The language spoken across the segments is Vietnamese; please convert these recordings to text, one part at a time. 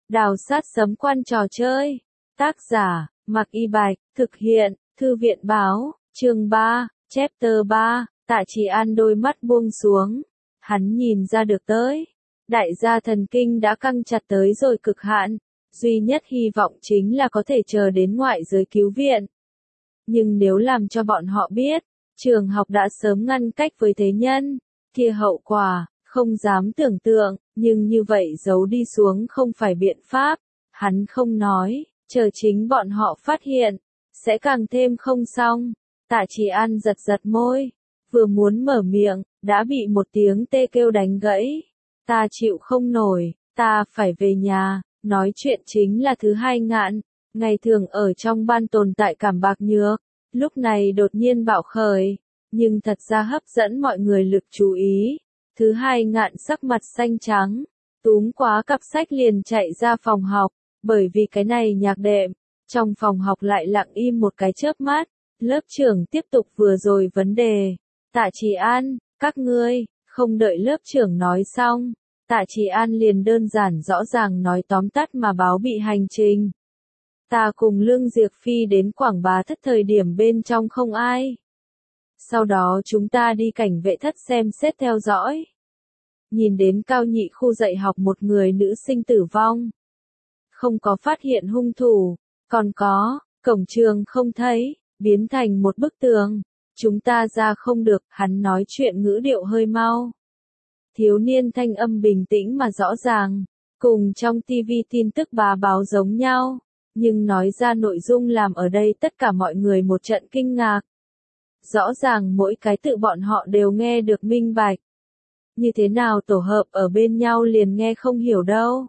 Đào sát sấm quan trò chơi. Tác giả, Mạc Y Bạch, thực hiện, Thư viện báo, chương 3, chapter 3, Tạ Trì An đôi mắt buông xuống. Hắn nhìn ra được tới. Đại gia thần kinh đã căng chặt tới rồi cực hạn. Duy nhất hy vọng chính là có thể chờ đến ngoại giới cứu viện. Nhưng nếu làm cho bọn họ biết, trường học đã sớm ngăn cách với thế nhân, kia hậu quả, không dám tưởng tượng, nhưng như vậy giấu đi xuống không phải biện pháp. Hắn không nói, chờ chính bọn họ phát hiện, sẽ càng thêm không xong. Tạ Trì An giật giật môi, vừa muốn mở miệng, đã bị một tiếng tê kêu đánh gãy. Ta chịu không nổi, ta phải về nhà. Nói chuyện chính là Thứ Hai Ngạn, ngày thường ở trong ban tồn tại cảm bạc nhược, lúc này đột nhiên bạo khởi, nhưng thật ra hấp dẫn mọi người lực chú ý. Thứ Hai Ngạn sắc mặt xanh trắng, túm quá cặp sách liền chạy ra phòng học, bởi vì cái này nhạc đệm, trong phòng học lại lặng im một cái chớp mắt. Lớp trưởng tiếp tục vừa rồi vấn đề. Tạ Trì An, các ngươi, không đợi lớp trưởng nói xong. Tạ Trì An liền đơn giản rõ ràng nói tóm tắt mà báo bị hành trình. Ta cùng Lương Diệp Phi đến Quảng Bá Thất thời điểm bên trong không ai. Sau đó chúng ta đi cảnh vệ thất xem xét theo dõi. Nhìn đến cao nhị khu dạy học một người nữ sinh tử vong. Không có phát hiện hung thủ, còn có, cổng trường không thấy, biến thành một bức tường. Chúng ta ra không được, hắn nói chuyện ngữ điệu hơi mau. Thiếu niên thanh âm bình tĩnh mà rõ ràng, cùng trong TV tin tức bá báo giống nhau, nhưng nói ra nội dung làm ở đây tất cả mọi người một trận kinh ngạc. Rõ ràng mỗi cái tự bọn họ đều nghe được minh bạch. Như thế nào tổ hợp ở bên nhau liền nghe không hiểu đâu.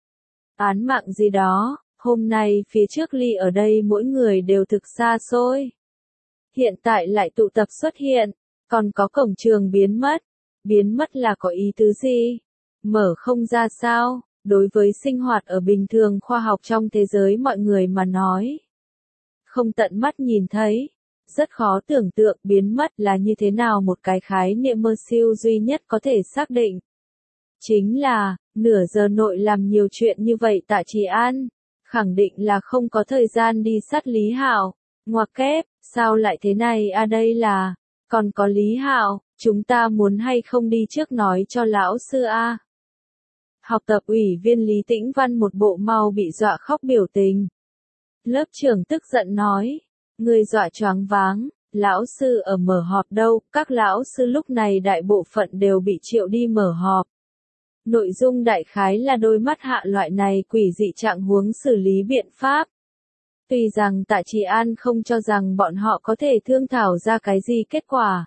Án mạng gì đó, hôm nay phía trước ly ở đây mỗi người đều thực xa xôi. Hiện tại lại tụ tập xuất hiện, còn có cổng trường biến mất. Biến mất là có ý tứ gì? Mở không ra sao? Đối với sinh hoạt ở bình thường khoa học trong thế giới mọi người mà nói. Không tận mắt nhìn thấy. Rất khó tưởng tượng biến mất là như thế nào một cái khái niệm mơ siêu duy nhất có thể xác định. Chính là, nửa giờ nội làm nhiều chuyện như vậy Tạ Trì An. Khẳng định là không có thời gian đi sát Lý Hạo. Ngoặc kép, sao lại thế này đây là, còn có Lý Hạo. Chúng ta muốn hay không đi trước nói cho lão sư a. Học tập ủy viên Lý Tĩnh Văn một bộ mau bị dọa khóc biểu tình. Lớp trưởng tức giận nói, người dọa choáng váng, lão sư ở mở họp đâu, các lão sư lúc này đại bộ phận đều bị triệu đi mở họp. Nội dung đại khái là đôi mắt hạ loại này quỷ dị trạng huống xử lý biện pháp. Tuy rằng Tạ Trì An không cho rằng bọn họ có thể thương thảo ra cái gì kết quả.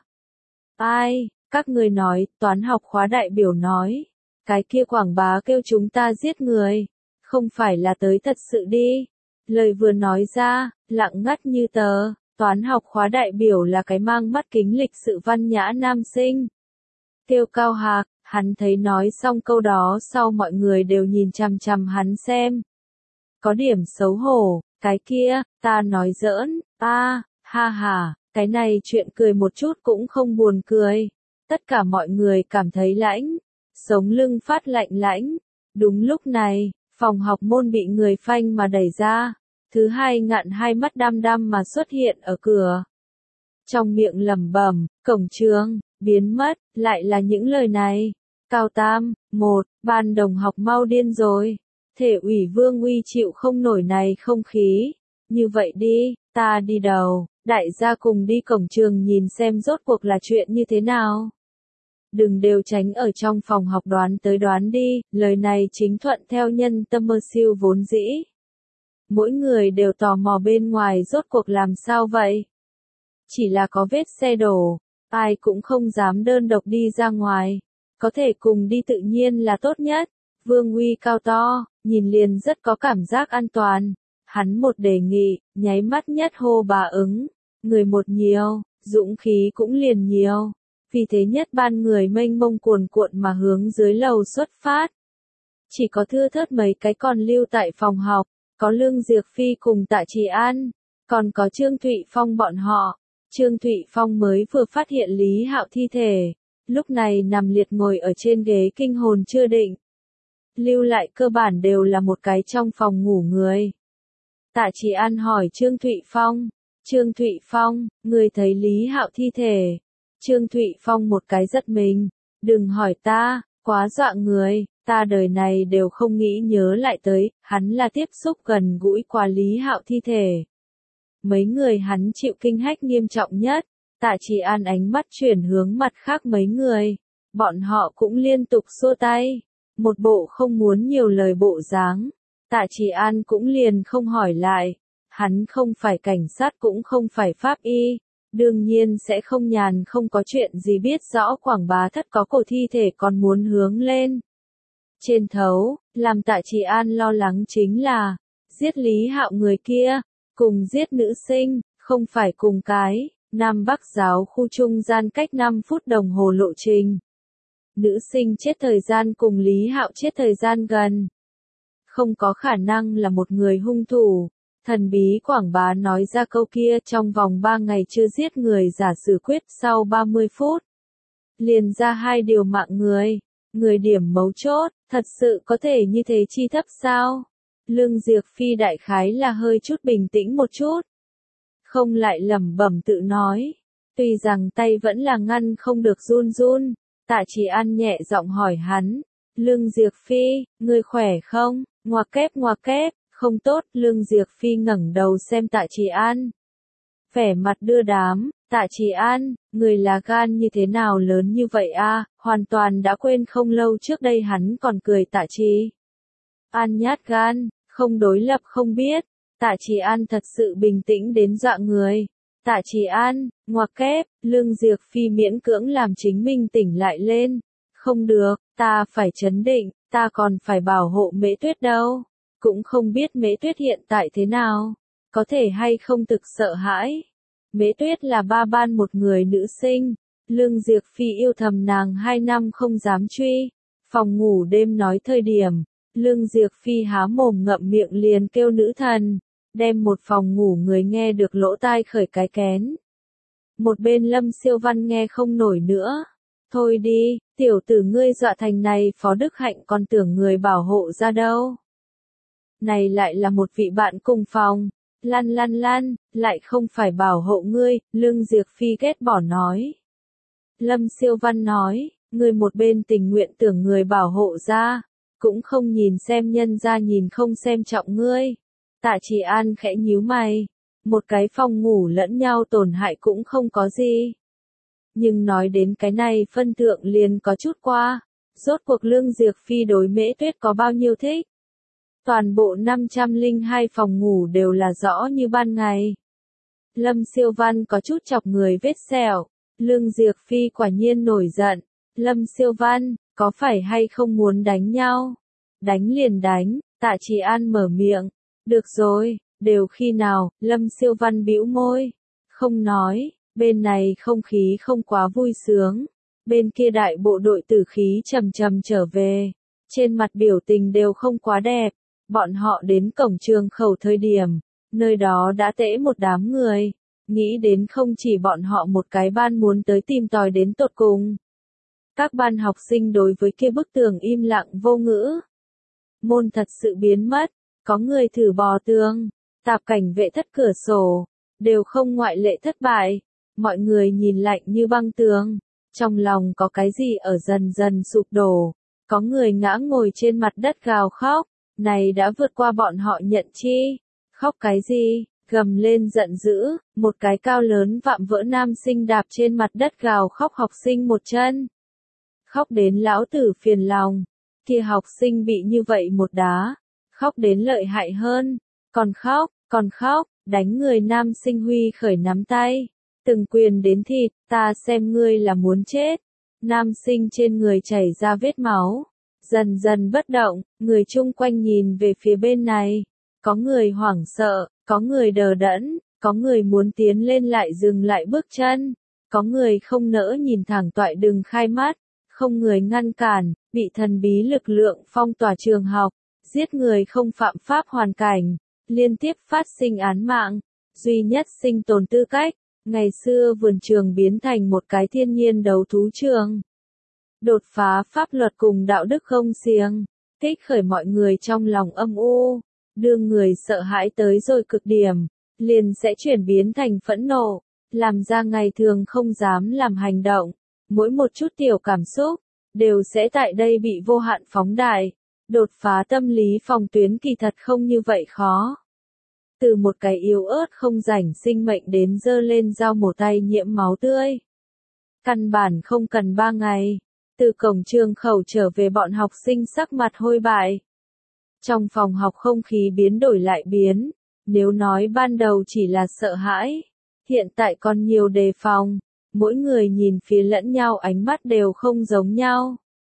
Ai, các người nói, toán học khóa đại biểu nói. Cái kia Quảng Bá kêu chúng ta giết người. Không phải là tới thật sự đi. Lời vừa nói ra, lặng ngắt như tờ. Toán học khóa đại biểu là cái mang mắt kính lịch sự văn nhã nam sinh. Tiêu Cao Hạc, hắn thấy nói xong câu đó sau mọi người đều nhìn chằm chằm hắn xem. Có điểm xấu hổ, cái kia, ta nói giỡn, ha ha. Cái này chuyện cười một chút cũng không buồn cười. Tất cả mọi người cảm thấy lãnh. Sống lưng phát lạnh lãnh. Đúng lúc này, phòng học môn bị người phanh mà đẩy ra. Thứ Hai Ngạn hai mắt đăm đăm mà xuất hiện ở cửa. Trong miệng lẩm bẩm, cổng trường, biến mất, lại là những lời này. Cao Tam, 1, ban đồng học mau điên rồi. Thể ủy Vương Uy chịu không nổi này không khí. Như vậy đi, ta đi đầu. Đại gia cùng đi cổng trường nhìn xem rốt cuộc là chuyện như thế nào. Đừng đều tránh ở trong phòng học đoán tới đoán đi, lời này chính thuận theo nhân tâm mơ siêu vốn dĩ. Mỗi người đều tò mò bên ngoài rốt cuộc làm sao vậy. Chỉ là có vết xe đổ, ai cũng không dám đơn độc đi ra ngoài. Có thể cùng đi tự nhiên là tốt nhất. Vương Uy cao to, nhìn liền rất có cảm giác an toàn. Hắn một đề nghị, nháy mắt nhất hô bà ứng. Người một nhiều, dũng khí cũng liền nhiều. Vì thế nhất ban người mênh mông cuồn cuộn mà hướng dưới lầu xuất phát. Chỉ có thưa thớt mấy cái còn lưu tại phòng học. Có Lương Diệp Phi cùng Tạ Trì An. Còn có Trương Thụy Phong bọn họ. Trương Thụy Phong mới vừa phát hiện Lý Hạo thi thể. Lúc này nằm liệt ngồi ở trên ghế kinh hồn chưa định. lưu lại cơ bản đều là một cái trong phòng ngủ người. Tạ Chỉ An hỏi Trương Thụy Phong. Trương Thụy Phong, người thấy Lý Hạo thi thể. Trương Thụy Phong một cái giật mình. Đừng hỏi ta, quá dọa người, ta đời này đều không nghĩ nhớ lại tới, hắn là tiếp xúc gần gũi qua Lý Hạo thi thể. Mấy người hắn chịu kinh hách nghiêm trọng nhất. Tạ Chỉ An ánh mắt chuyển hướng mặt khác mấy người. Bọn họ cũng liên tục xua tay. Một bộ không muốn nhiều lời bộ dáng. Tạ Chỉ An cũng liền không hỏi lại. Hắn không phải cảnh sát cũng không phải pháp y. Đương nhiên sẽ không nhàn không có chuyện gì biết rõ Quảng Bá Thất có cổ thi thể còn muốn hướng lên. Trên thấu, làm Tạ Chỉ An lo lắng chính là, giết Lý Hạo người kia, cùng giết nữ sinh, không phải cùng cái, Nam Bắc giáo khu trung gian cách 5 phút đồng hồ lộ trình. Nữ sinh chết thời gian cùng Lý Hạo chết thời gian gần. Không có khả năng là một người hung thủ. Thần bí Quảng Bá nói ra câu kia trong vòng 3 ngày chưa giết người giả xử quyết sau 30 phút. Liền ra 2 điều mạng người. Người điểm mấu chốt, thật sự có thể như thế chi thấp sao? Lương Diệc Phi đại khái là hơi chút bình tĩnh một chút. Không lại lẩm bẩm tự nói. Tuy rằng tay vẫn là ngăn không được run run. Tạ Chỉ An nhẹ giọng hỏi hắn. Lương Diệc Phi, ngươi khỏe không? Ngoặc kép, không tốt. Lương Diệc Phi ngẩng đầu xem Tạ Chỉ An. Vẻ mặt đưa đám. Tạ Chỉ An, người là gan như thế nào lớn như vậy a? Hoàn toàn đã quên không lâu trước đây hắn còn cười Tạ Chỉ An nhát gan, không đối lập không biết. Tạ Chỉ An thật sự bình tĩnh đến dọa người. Tạ Chỉ An, ngoặc kép, Lương Diệc Phi miễn cưỡng làm chính mình tỉnh lại lên. Không được, ta phải trấn định, ta còn phải bảo hộ Mễ Tuyết đâu. Cũng không biết Mễ Tuyết hiện tại thế nào, có thể hay không thực sợ hãi. Mễ Tuyết là ba ban một người nữ sinh, Lương Diệc Phi yêu thầm nàng 2 năm không dám truy. Phòng ngủ đêm nói thời điểm, Lương Diệc Phi há mồm ngậm miệng liền kêu nữ thần, đem một phòng ngủ người nghe được lỗ tai khởi cái kén. Một bên Lâm Siêu Văn nghe không nổi nữa. Thôi đi, tiểu tử ngươi dọa thành này Phó Đức Hạnh còn tưởng người bảo hộ ra đâu. Này lại là một vị bạn cùng phòng. Lăn, lại không phải bảo hộ ngươi, Lương Diệc Phi ghét bỏ nói. Lâm Siêu Văn nói, ngươi một bên tình nguyện tưởng người bảo hộ ra, cũng không nhìn xem nhân ra nhìn không xem trọng ngươi. Tạ Chỉ An khẽ nhíu mày, một cái phòng ngủ lẫn nhau tổn hại cũng không có gì. Nhưng nói đến cái này phân thượng liền có chút qua, rốt cuộc Lương Diệc Phi đối Mễ Tuyết có bao nhiêu thích. Toàn bộ 502 phòng ngủ đều là rõ như ban ngày. Lâm Siêu Văn có chút chọc người vết sẹo. Lương Diệc Phi quả nhiên nổi giận. Lâm Siêu Văn, có phải hay không muốn đánh nhau? Đánh liền đánh, Tạ Chỉ An mở miệng. Được rồi, đều khi nào, Lâm Siêu Văn bĩu môi. Không nói, bên này không khí không quá vui sướng. Bên kia đại bộ đội tử khí trầm trầm trở về. Trên mặt biểu tình đều không quá đẹp. Bọn họ đến cổng trường khẩu thời điểm, nơi đó đã tễ một đám người, nghĩ đến không chỉ bọn họ một cái ban muốn tới tìm tòi đến tột cùng. Các ban học sinh đối với kia bức tường im lặng vô ngữ. Môn thật sự biến mất, có người thử bò tường, tạp cảnh vệ thất cửa sổ, đều không ngoại lệ thất bại. Mọi người nhìn lạnh như băng tường, trong lòng có cái gì ở dần dần sụp đổ, có người ngã ngồi trên mặt đất gào khóc. Này đã vượt qua bọn họ nhận chi. Khóc cái gì, gầm lên giận dữ, một cái cao lớn vạm vỡ nam sinh đạp trên mặt đất gào khóc học sinh một chân. Khóc đến lão tử phiền lòng, kia học sinh bị như vậy một đá, khóc đến lợi hại hơn, còn khóc, đánh người nam sinh huy khởi nắm tay, từng quyền đến thịt, ta xem ngươi là muốn chết. Nam sinh trên người chảy ra vết máu. Dần dần bất động, người chung quanh nhìn về phía bên này. Có người hoảng sợ, có người đờ đẫn, có người muốn tiến lên lại dừng lại bước chân. Có người không nỡ nhìn thẳng toại đừng khai mắt, không người ngăn cản, bị thần bí lực lượng phong tỏa trường học, giết người không phạm pháp hoàn cảnh, liên tiếp phát sinh án mạng, duy nhất sinh tồn tư cách. Ngày xưa vườn trường biến thành một cái thiên nhiên đấu thú trường. Đột phá pháp luật cùng đạo đức không xiềng. kích khởi mọi người trong lòng âm u, đưa người sợ hãi tới rồi cực điểm, liền sẽ chuyển biến thành phẫn nộ, làm ra ngày thường không dám làm hành động, mỗi một chút tiểu cảm xúc, đều sẽ tại đây bị vô hạn phóng đại, đột phá tâm lý phòng tuyến kỳ thật không như vậy khó. Từ một cái yếu ớt không rảnh sinh mệnh đến dơ lên dao mổ tay nhiễm máu tươi. Căn bản không cần 3 ngày, từ cổng trường khẩu trở về bọn học sinh sắc mặt hôi bại. Trong phòng học không khí biến đổi lại biến, nếu nói ban đầu chỉ là sợ hãi, hiện tại còn nhiều đề phòng, mỗi người nhìn phía lẫn nhau ánh mắt đều không giống nhau.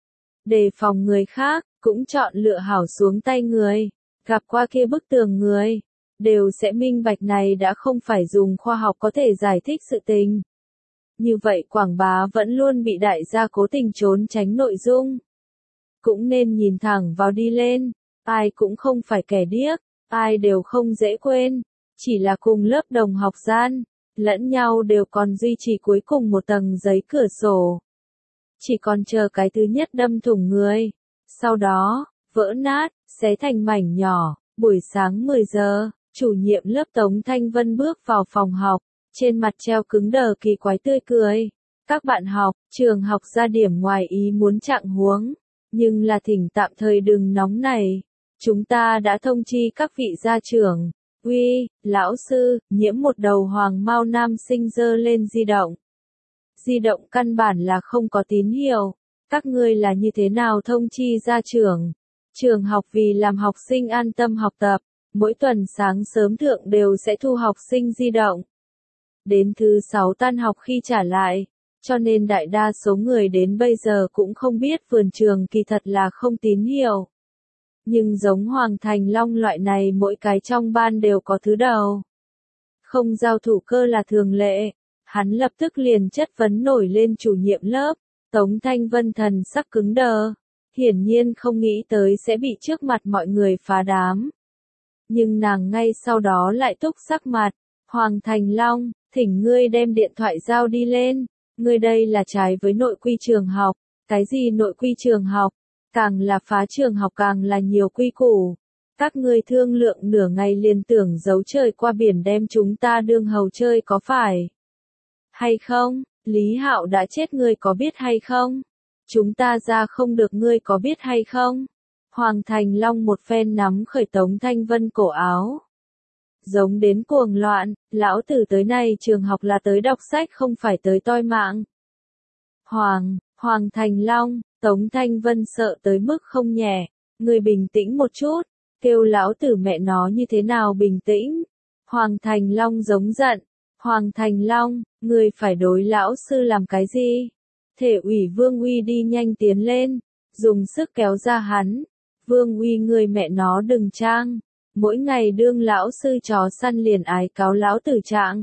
Đề phòng người khác, cũng chọn lựa hảo xuống tay người, gặp qua kia bức tường người, đều sẽ minh bạch này đã không phải dùng khoa học có thể giải thích sự tình. Như vậy quảng bá vẫn luôn bị đại gia cố tình trốn tránh nội dung. Cũng nên nhìn thẳng vào đi lên, ai cũng không phải kẻ điếc, ai đều không dễ quên, chỉ là cùng lớp đồng học gian, lẫn nhau đều còn duy trì cuối cùng một tầng giấy cửa sổ. Chỉ còn chờ cái thứ nhất đâm thủng người, sau đó, vỡ nát, xé thành mảnh nhỏ. Buổi sáng 10 giờ, chủ nhiệm lớp Tống Thanh Vân bước vào phòng học, trên mặt treo cứng đờ kỳ quái tươi cười. Các bạn học, trường học ra điểm ngoài ý muốn trạng huống, nhưng là thỉnh tạm thời đừng nóng này. Chúng ta đã thông chi các vị gia trưởng. Uy, lão sư, nhiễm một đầu hoàng mao nam sinh giơ lên di động. Di động căn bản là không có tín hiệu. Các ngươi là như thế nào thông chi gia trưởng? Trường học vì làm học sinh an tâm học tập, mỗi tuần sáng sớm thượng đều sẽ thu học sinh di động. Đến thứ 6 tan học khi trả lại, cho nên đại đa số người đến bây giờ cũng không biết vườn trường kỳ thật là không tín hiệu. Nhưng giống Hoàng Thành Long loại này mỗi cái trong ban đều có thứ đầu. Không giao thủ cơ là thường lệ, hắn lập tức liền chất vấn nổi lên chủ nhiệm lớp, Tống Thanh Vân thần sắc cứng đờ. Hiển nhiên không nghĩ tới sẽ bị trước mặt mọi người phá đám. Nhưng nàng ngay sau đó lại túc sắc mặt, Hoàng Thành Long, thỉnh ngươi đem điện thoại giao đi lên, ngươi đây là trái với nội quy trường học, cái gì nội quy trường học, càng là phá trường học càng là nhiều quy củ. Các ngươi thương lượng nửa ngày liền tưởng giấu trời qua biển đem chúng ta đương hầu chơi có phải hay không? Lý Hạo đã chết ngươi có biết hay không? Chúng ta ra không được ngươi có biết hay không? Hoàng Thành Long một phen nắm khởi Tống Thanh Vân cổ áo. Giống đến cuồng loạn, lão tử tới này trường học là tới đọc sách không phải tới toi mạng. Hoàng Thành Long, Tống Thanh Vân sợ tới mức không nhẹ, ngươi bình tĩnh một chút, kêu lão tử mẹ nó như thế nào bình tĩnh. Hoàng Thành Long giống giận, Hoàng Thành Long, ngươi phải đối lão sư làm cái gì? Thể ủy Vương Uy đi nhanh tiến lên, dùng sức kéo ra hắn. Vương Uy người mẹ nó đừng trang, mỗi ngày đương lão sư chó săn liền ái cáo lão tử trạng.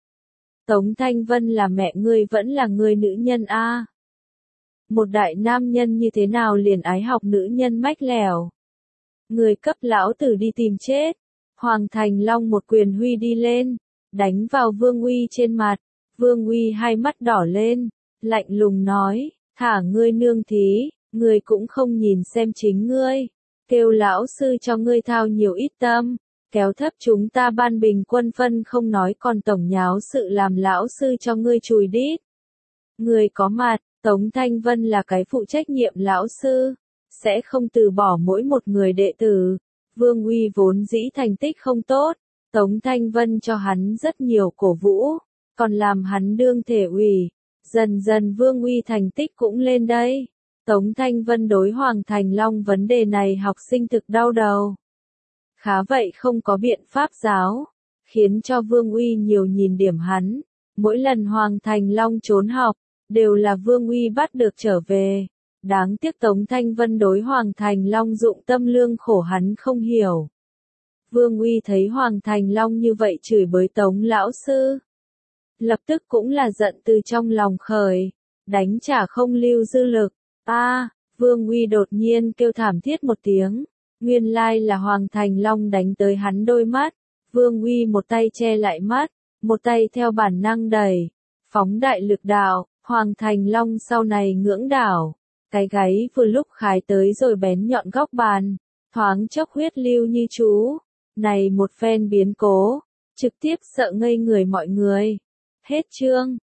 Tống Thanh Vân là mẹ ngươi vẫn là người nữ nhân a. Một đại nam nhân như thế nào liền ái học nữ nhân mách lẻo. Người cấp lão tử đi tìm chết. Hoàng Thành Long một quyền huy đi lên, đánh vào Vương Uy trên mặt. Vương Uy hai mắt đỏ lên, lạnh lùng nói, thả ngươi nương thí, ngươi cũng không nhìn xem chính ngươi. Kêu lão sư cho ngươi thao nhiều ít tâm, kéo thấp chúng ta ban bình quân phân không nói còn tổng nháo sự làm lão sư cho ngươi chùi đít. Ngươi có mặt, Tống Thanh Vân là cái phụ trách nhiệm lão sư, sẽ không từ bỏ mỗi một người đệ tử. Vương Uy vốn dĩ thành tích không tốt, Tống Thanh Vân cho hắn rất nhiều cổ vũ, còn làm hắn đương thể ủy. Dần dần Vương Uy thành tích cũng lên đây. Tống Thanh Vân đối Hoàng Thành Long vấn đề này học sinh thực đau đầu. Khá vậy không có biện pháp giáo, khiến cho Vương Uy nhiều nhìn điểm hắn. Mỗi lần Hoàng Thành Long trốn học, đều là Vương Uy bắt được trở về. Đáng tiếc Tống Thanh Vân đối Hoàng Thành Long dụng tâm lương khổ hắn không hiểu. Vương Uy thấy Hoàng Thành Long như vậy chửi bới Tống lão sư. Lập tức cũng là giận từ trong lòng khởi, đánh trả không lưu dư lực. Vương Uy đột nhiên kêu thảm thiết một tiếng, nguyên lai là Hoàng Thành Long đánh tới hắn đôi mắt. Vương Uy một tay che lại mắt, một tay theo bản năng đẩy, phóng đại lực đạo, Hoàng Thành Long sau này ngưỡng đảo, cái gáy vừa lúc khái tới rồi bén nhọn góc bàn, thoáng chốc huyết lưu như chú. Này một phen biến cố, trực tiếp sợ ngây người mọi người. Hết chương.